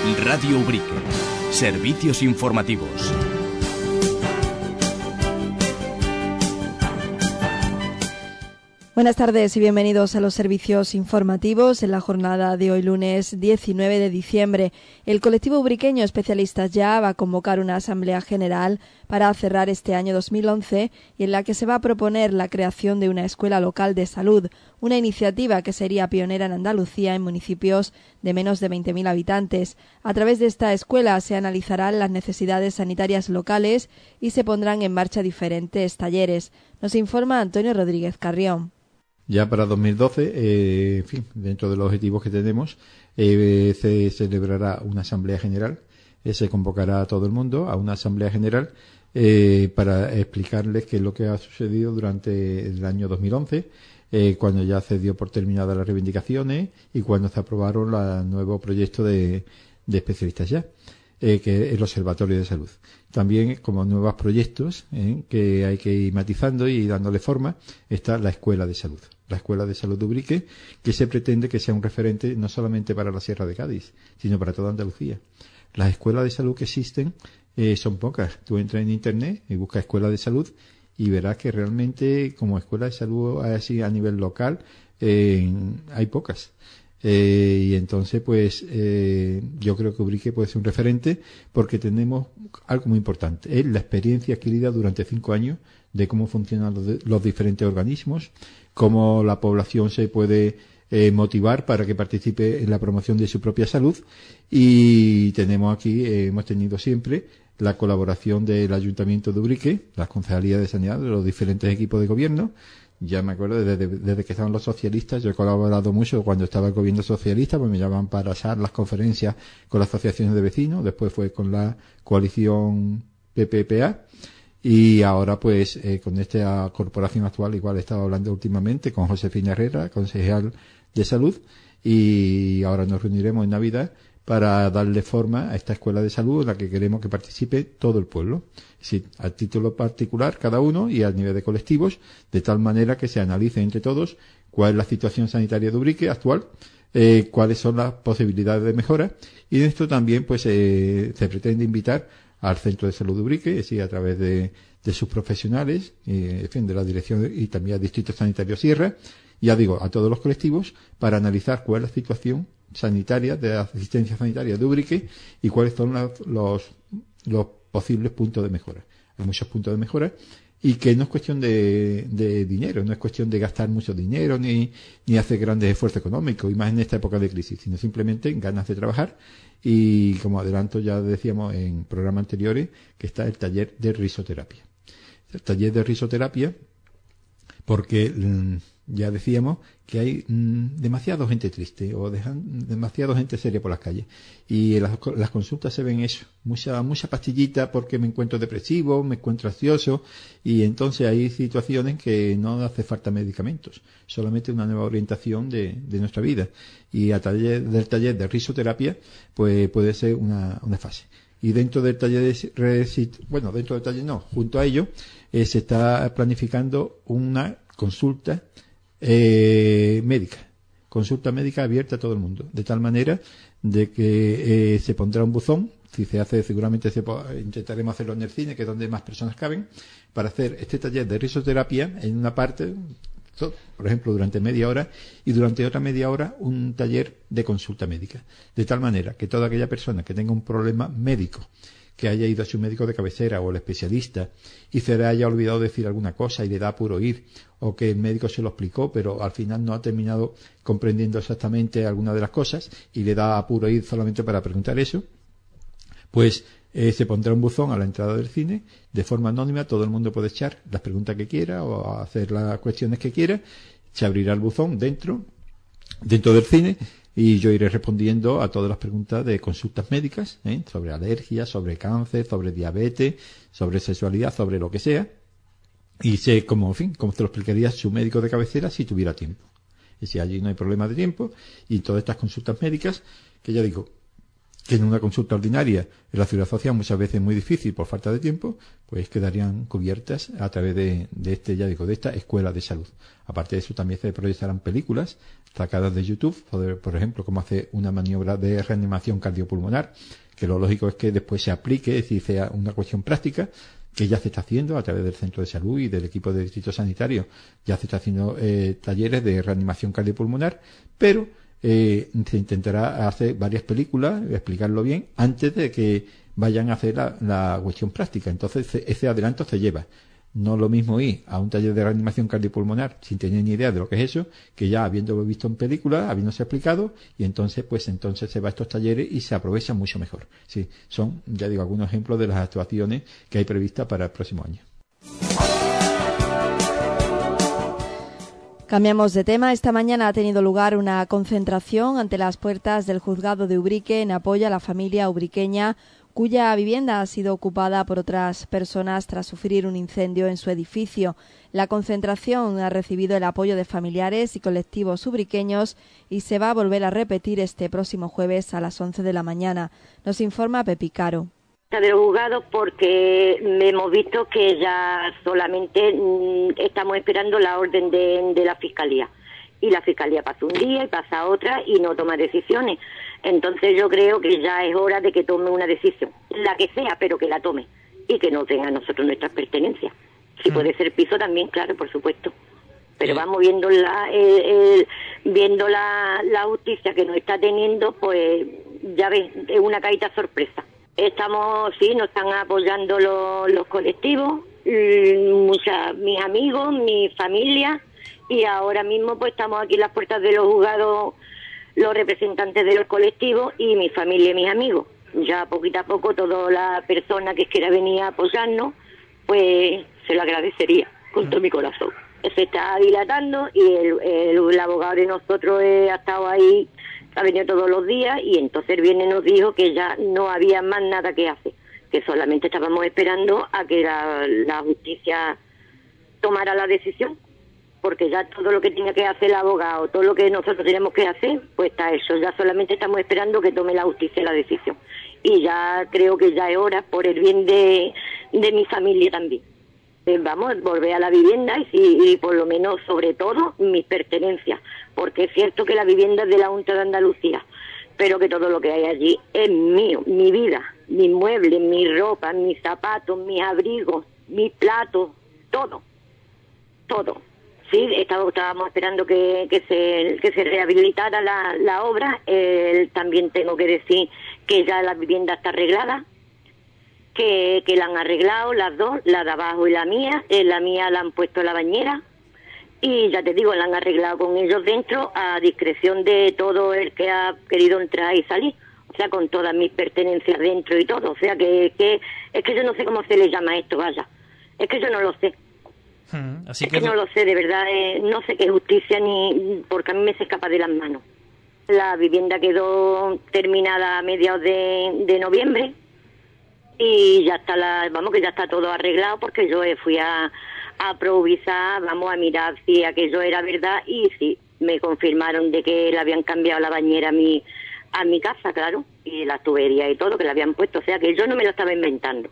Radio Ubrique. Servicios informativos. Buenas tardes y bienvenidos a los servicios informativos. En la jornada de hoy, lunes 19 de diciembre, el colectivo ubriqueño Especialistas Ya va a convocar una asamblea general para cerrar este año 2011 y en la que se va a proponer la creación de una escuela local de salud, una iniciativa que sería pionera en Andalucía en municipios de menos de 20.000 habitantes. A través de esta escuela se analizarán las necesidades sanitarias locales y se pondrán en marcha diferentes talleres. Nos informa Antonio Rodríguez Carrión. Ya para 2012, dentro de los objetivos que tenemos, se celebrará una asamblea general, se convocará a todo el mundo a una asamblea general para explicarles qué es lo que ha sucedido durante el año 2011, cuando ya se dio por terminadas las reivindicaciones y cuando se aprobaron el nuevo proyecto de Especialistas Ya, que es el Observatorio de Salud. También, como nuevos proyectos que hay que ir matizando y dándole forma, está la Escuela de Salud. La Escuela de Salud de Ubrique, que se pretende que sea un referente no solamente para la Sierra de Cádiz, sino para toda Andalucía. Las escuelas de salud que existen son pocas. Tú entras en Internet y buscas Escuela de Salud y verás que realmente como escuela de salud así a nivel local hay pocas. Y entonces yo creo que Ubrique puede ser un referente porque tenemos algo muy importante, es la experiencia adquirida durante 5 años de cómo funcionan los diferentes organismos, cómo la población se puede motivar para que participe en la promoción de su propia salud, y tenemos aquí, hemos tenido siempre la colaboración del Ayuntamiento de Ubrique, las concejalías de sanidad, de los diferentes equipos de gobierno. Ya me acuerdo, desde que estaban los socialistas, yo he colaborado mucho cuando estaba el gobierno socialista, pues me llamaban para hacer las conferencias con las asociaciones de vecinos, después fue con la coalición PPPA, y ahora pues con esta corporación actual, igual he estado hablando últimamente con Josefina Herrera, concejal de salud, y ahora nos reuniremos en Navidad para darle forma a esta escuela de salud en la que queremos que participe todo el pueblo. Es decir, a título particular cada uno y a nivel de colectivos, de tal manera que se analice entre todos cuál es la situación sanitaria de Ubrique actual, cuáles son las posibilidades de mejora, y en esto también pues se pretende invitar al Centro de Salud de Ubrique, es decir, a través de sus profesionales, de la dirección y también al Distrito Sanitario Sierra, ya digo, a todos los colectivos, para analizar cuál es la situación sanitaria, de la asistencia sanitaria de Ubrique y cuáles son los posibles puntos de mejora. Hay muchos puntos de mejora y que no es cuestión de dinero, no es cuestión de gastar mucho dinero ni hacer grandes esfuerzos económicos, y más en esta época de crisis, sino simplemente ganas de trabajar. Y como adelanto ya decíamos en programas anteriores, que está el taller de risoterapia. El taller de risoterapia porque ya decíamos que hay demasiada gente triste o demasiada gente seria por las calles, y en las consultas se ven eso, mucha pastillita porque me encuentro depresivo, me encuentro ansioso, y entonces hay situaciones que no hace falta medicamentos, solamente una nueva orientación de nuestra vida, y a través del taller de risoterapia pues puede ser una fase. Y dentro del taller junto a ello se está planificando una consulta médica abierta a todo el mundo, de tal manera de que se pondrá un buzón, si se hace seguramente intentaremos hacerlo en el cine, que es donde más personas caben, para hacer este taller de risoterapia en una parte, por ejemplo durante media hora, y durante otra media hora un taller de consulta médica, de tal manera que toda aquella persona que tenga un problema médico, que haya ido a su médico de cabecera o el especialista y se le haya olvidado decir alguna cosa y le da apuro ir, o que el médico se lo explicó pero al final no ha terminado comprendiendo exactamente alguna de las cosas y le da apuro ir solamente para preguntar eso, pues se pondrá un buzón a la entrada del cine de forma anónima, todo el mundo puede echar las preguntas que quiera o hacer las cuestiones que quiera, se abrirá el buzón dentro del cine, y yo iré respondiendo a todas las preguntas de consultas médicas, sobre alergias, sobre cáncer, sobre diabetes, sobre sexualidad, sobre lo que sea, y sé como te lo explicaría su médico de cabecera si tuviera tiempo. Y si allí no hay problema de tiempo, y todas estas consultas médicas, que ya digo, que en una consulta ordinaria en la Seguridad Social muchas veces es muy difícil por falta de tiempo, pues quedarían cubiertas a través de esta escuela de salud. Aparte de eso, también se proyectarán películas sacadas de YouTube, por ejemplo, cómo hacer una maniobra de reanimación cardiopulmonar, que lo lógico es que después se aplique, es decir, sea una cuestión práctica, que ya se está haciendo a través del centro de salud y del equipo de distrito sanitario. Ya se está haciendo talleres de reanimación cardiopulmonar, pero se intentará hacer varias películas, explicarlo bien, antes de que vayan a hacer la cuestión práctica. Entonces, ese adelanto se lleva. No es lo mismo ir a un taller de reanimación cardiopulmonar sin tener ni idea de lo que es eso, que ya habiéndolo visto en películas, habiéndose explicado, y entonces se va a estos talleres y se aprovecha mucho mejor. Sí, son, ya digo, algunos ejemplos de las actuaciones que hay previstas para el próximo año. Cambiamos de tema. Esta mañana ha tenido lugar una concentración ante las puertas del juzgado de Ubrique en apoyo a la familia ubriqueña cuya vivienda ha sido ocupada por otras personas tras sufrir un incendio en su edificio. La concentración ha recibido el apoyo de familiares y colectivos ubriqueños y se va a volver a repetir este próximo jueves a las 11 de la mañana. Nos informa Pepi Caro. De los juzgados, porque hemos visto que ya solamente estamos esperando la orden de la Fiscalía. Y la Fiscalía pasa un día y pasa otra y no toma decisiones. Entonces yo creo que ya es hora de que tome una decisión, la que sea, pero que la tome y que no tenga a nosotros nuestras pertenencias. Si puede ser piso también, claro, por supuesto. Pero vamos viendo la justicia que nos está teniendo, pues ya ves, es una caída sorpresa. Nos están apoyando los colectivos, mis amigos, mi familia, y ahora mismo pues estamos aquí en las puertas de los juzgados, los representantes de los colectivos y mi familia y mis amigos. Ya poquito a poco toda la persona que quiera venir a apoyarnos, pues se lo agradecería con todo mi corazón. Se está dilatando y el abogado de nosotros ha estado ahí, ha venido todos los días, y entonces el viernes nos dijo que ya no había más nada que hacer, que solamente estábamos esperando a que la justicia tomara la decisión, porque ya todo lo que tenía que hacer el abogado, todo lo que nosotros tenemos que hacer, pues está hecho. Ya solamente estamos esperando que tome la justicia la decisión. Y ya creo que ya es hora, por el bien de mi familia también. Vamos, volver a la vivienda y por lo menos, sobre todo, mis pertenencias. Porque es cierto que la vivienda es de la Junta de Andalucía, pero que todo lo que hay allí es mío, mi vida, mis muebles, mi ropa, mis zapatos, mis abrigos, mis platos, todo. Sí, estábamos esperando que se rehabilitara la obra. También tengo que decir que ya la vivienda está arreglada, que la han arreglado las dos, la de abajo y la mía. La mía la han puesto en la bañera y ya te digo, la han arreglado con ellos dentro a discreción de todo el que ha querido entrar y salir. O sea, con todas mis pertenencias dentro y todo. O sea, que es que yo no sé cómo se le llama esto, vaya. Es que yo no lo sé. Así que no lo sé, de verdad, no sé qué justicia ni, porque a mí me se escapa de las manos. La vivienda quedó terminada a mediados de noviembre y ya está que ya está todo arreglado, porque yo fui a improvisar, a mirar si aquello era verdad, y sí, me confirmaron de que le habían cambiado la bañera a mi casa, claro, y la tubería y todo, que le habían puesto, o sea que yo no me lo estaba inventando.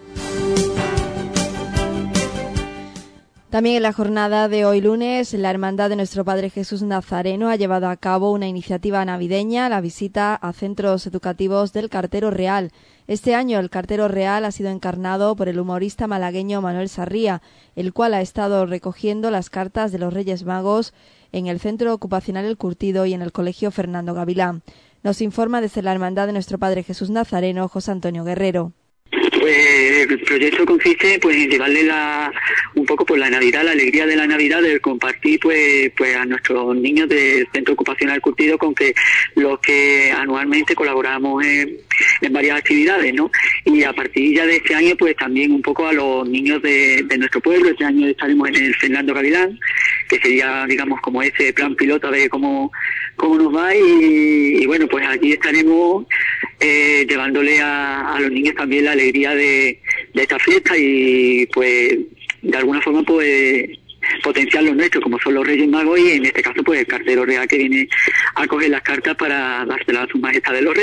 También en la jornada de hoy lunes, la Hermandad de Nuestro Padre Jesús Nazareno ha llevado a cabo una iniciativa navideña, la visita a centros educativos del Cartero Real. Este año el Cartero Real ha sido encarnado por el humorista malagueño Manuel Sarría, el cual ha estado recogiendo las cartas de los Reyes Magos en el Centro Ocupacional El Curtido y en el Colegio Fernando Gavilán. Nos informa desde la Hermandad de Nuestro Padre Jesús Nazareno, José Antonio Guerrero. Pues el proyecto consiste pues en llevarle un poco por la Navidad, la alegría de la Navidad, de compartir pues a nuestros niños del Centro Ocupacional Curtido, con que los que anualmente colaboramos en varias actividades, ¿no? Y a partir ya de este año pues también un poco a los niños de nuestro pueblo. Este año estaremos en el Fernando Gavilán, que sería, digamos, como ese plan piloto de cómo nos va, y bueno, pues allí estaremos llevándole a los niños también la alegría de esta fiesta, y pues de alguna forma pues potenciar los nuestros, como son los Reyes Magos, y en este caso pues el Cartero Real, que viene a coger las cartas para dárselas a su majestad de los Reyes.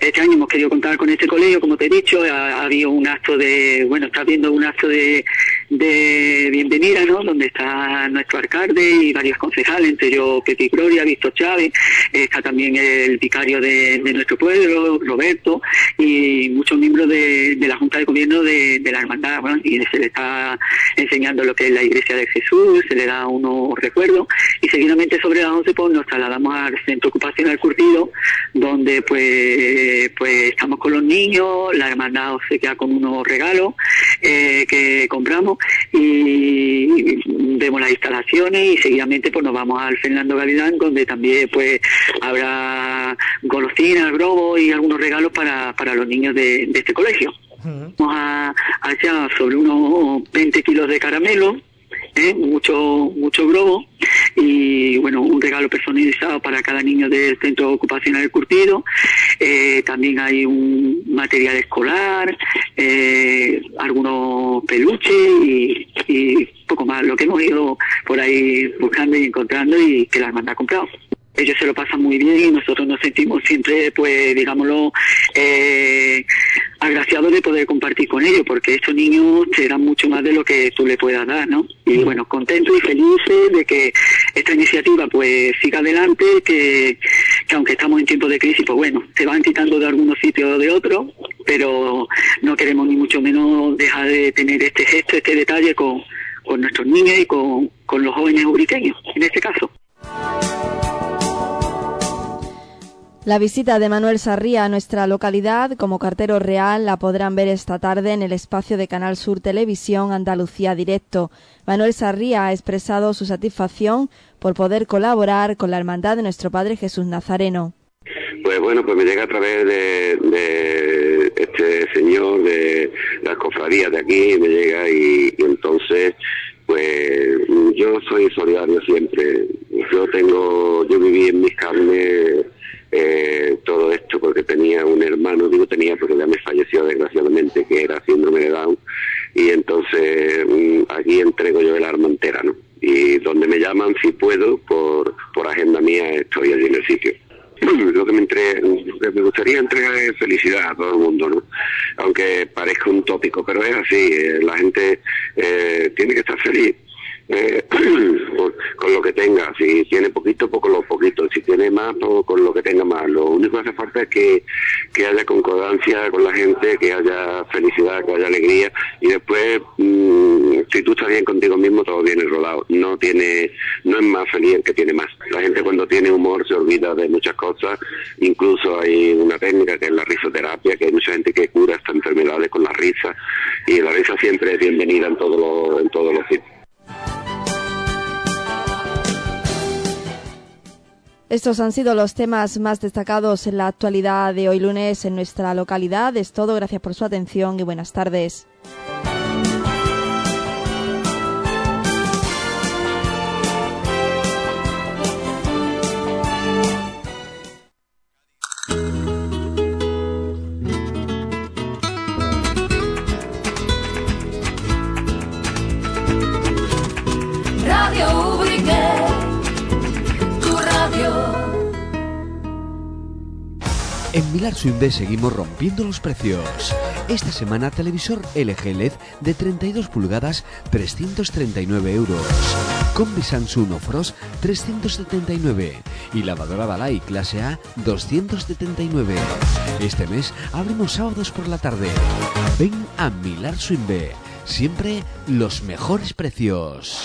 este año hemos querido contar con este colegio, como te he dicho. Ha habido un acto está habiendo un acto de bienvenida, ¿no? Donde está nuestro alcalde y varios concejales, entre ellos Pepi Gloria, Víctor Chávez, está también el vicario de nuestro pueblo, Roberto, y muchos miembros de la Junta de Gobierno de la Hermandad, ¿no? Y se le está enseñando lo que es la Iglesia de Jesús, se le da unos recuerdos, y seguidamente sobre las 11 pues nos trasladamos al Centro Ocupacional Curtido, donde pues estamos con los niños, la Hermandad se queda con unos regalos que compramos, y vemos las instalaciones, y seguidamente pues nos vamos al Fernando Gavilán, donde también pues habrá golosinas, globos y algunos regalos para los niños de este colegio. Vamos a echar sobre unos 20 kilos de caramelo, mucho globo, y bueno, un regalo personalizado para cada niño del Centro Ocupacional del Curtido. También hay un material escolar, algunos peluches y poco más, lo que hemos ido por ahí buscando y encontrando y que la hermandad ha comprado. Ellos se lo pasan muy bien y nosotros nos sentimos siempre, pues, digámoslo, agraciados de poder compartir con ellos, porque estos niños te dan mucho más de lo que tú le puedas dar, ¿no? Y bueno, contentos y felices de que esta iniciativa, pues, siga adelante, que aunque estamos en tiempos de crisis, pues bueno, se van quitando de algunos sitios o de otros, pero no queremos ni mucho menos dejar de tener este gesto, este detalle con nuestros niños y con los jóvenes ubriqueños, en este caso. La visita de Manuel Sarria a nuestra localidad como cartero real la podrán ver esta tarde en el espacio de Canal Sur Televisión Andalucía Directo. Manuel Sarria ha expresado su satisfacción por poder colaborar con la Hermandad de Nuestro Padre Jesús Nazareno. Pues bueno, pues me llega a través de este señor de las cofradías de aquí, me llega y entonces pues yo soy solidario siempre. Yo viví en mis carnes todo esto porque tenía un hermano, tenía porque ya me falleció desgraciadamente, que era síndrome de Down, y entonces aquí entrego yo el arma entera, ¿no? Y donde me llaman, si puedo, por agenda mía, estoy allí en el sitio. Lo que me gustaría entregar es felicidad a todo el mundo, ¿no? Aunque parezca un tópico, pero es así, la gente tiene que estar feliz. Con lo que tenga, si tiene poquito, pues con lo poquito, si tiene más, pues con lo que tenga más. Lo único que hace falta es que haya concordancia con la gente, que haya felicidad, que haya alegría, y después si tú estás bien contigo mismo, todo viene rodado. No es más feliz el que tiene más. La gente cuando tiene humor se olvida de muchas cosas, incluso hay una técnica que es la risoterapia, que hay mucha gente que cura estas enfermedades con la risa, y la risa siempre es bienvenida en todos los sitios. Estos han sido los temas más destacados en la actualidad de hoy lunes en nuestra localidad. Es todo, gracias por su atención y buenas tardes. Radio Ubrique, tu radio. En Millar Suimbe seguimos rompiendo los precios. Esta semana televisor LG LED de 32 pulgadas 339 euros. Combi Samsung Frost 379 y lavadora Balay clase A 279. Este mes abrimos sábados por la tarde. Ven a Millar Suimbe. Siempre los mejores precios.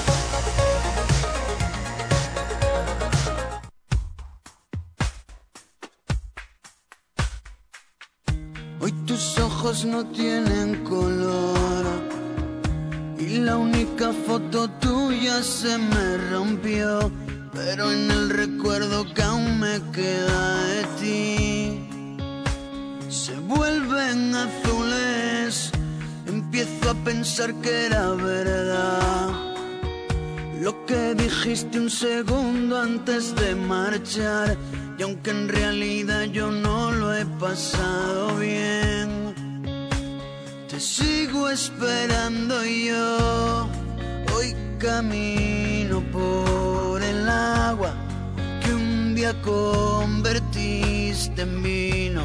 Hoy tus ojos no tienen color y la única foto tuya se me rompió, pero en el recuerdo que aún me queda de ti se vuelven azules. Empiezo a pensar que era verdad lo que dijiste un segundo antes de marchar. Y aunque en realidad yo no lo he pasado bien, te sigo esperando yo. Hoy camino por el agua que un día convertiste en vino,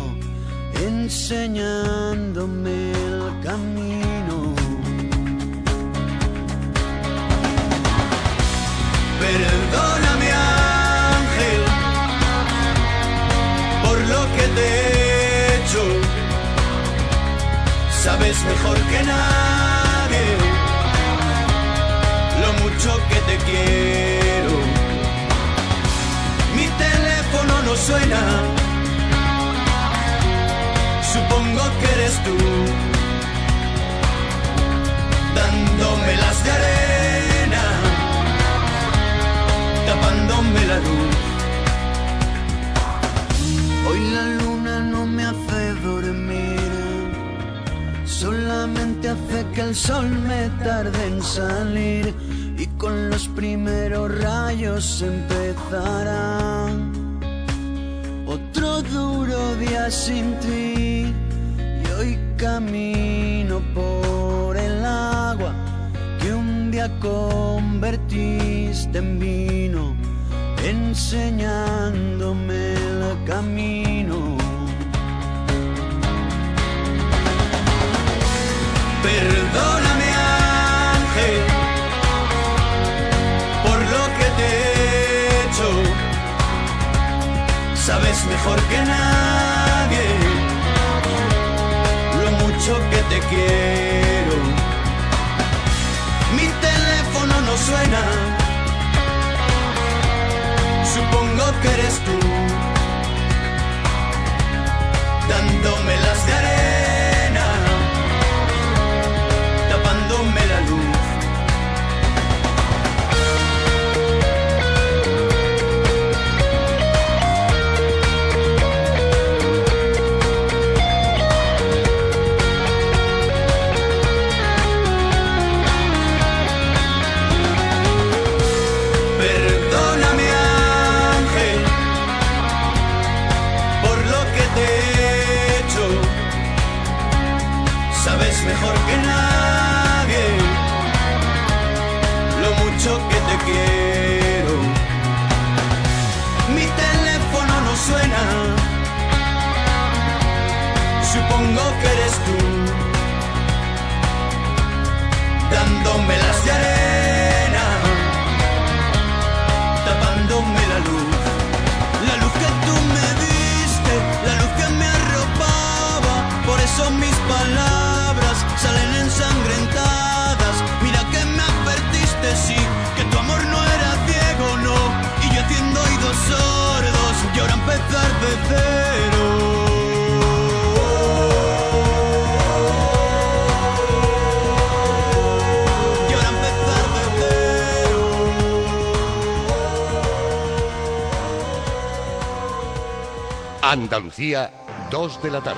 enseñándome el camino. Perdóname, ángel, por lo que te he hecho. Sabes mejor que nadie lo mucho que te quiero. Mi teléfono no suena, supongo que eres tú, dándome las de arena, tapándome la luz. Hoy la luna no me hace dormir, solamente hace que el sol me tarde en salir, y con los primeros rayos empezará otro duro día sin ti. Y hoy camino por el agua que un día convertiste en vino, enseñándome el camino. Perdóname, ángel, por lo que te he hecho. Sabes mejor que nadie lo mucho que te quiero. Mi teléfono no suena, supongo que eres tú, dándome las de arena, tapándome la luz. Perdóname, ángel, por lo que te he hecho. Sabes mejor que nadie lo mucho que te quiero. Mi teléfono no suena, supongo que eres tú, dándome las de arena, tapándome la luz. La luz que tú me diste, la luz que me arropaba, por eso mis palabras salen ensangrentadas. Mira que me advertiste, sí, que tu amor no era ciego, no, y yo haciendo oídos sordos, y ahora empezar de cero. Y ahora empezar de cero. Andalucía, 2 de la tarde.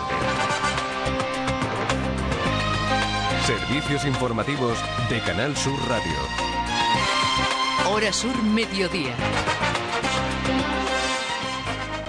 Servicios informativos de Canal Sur Radio. Hora Sur Mediodía.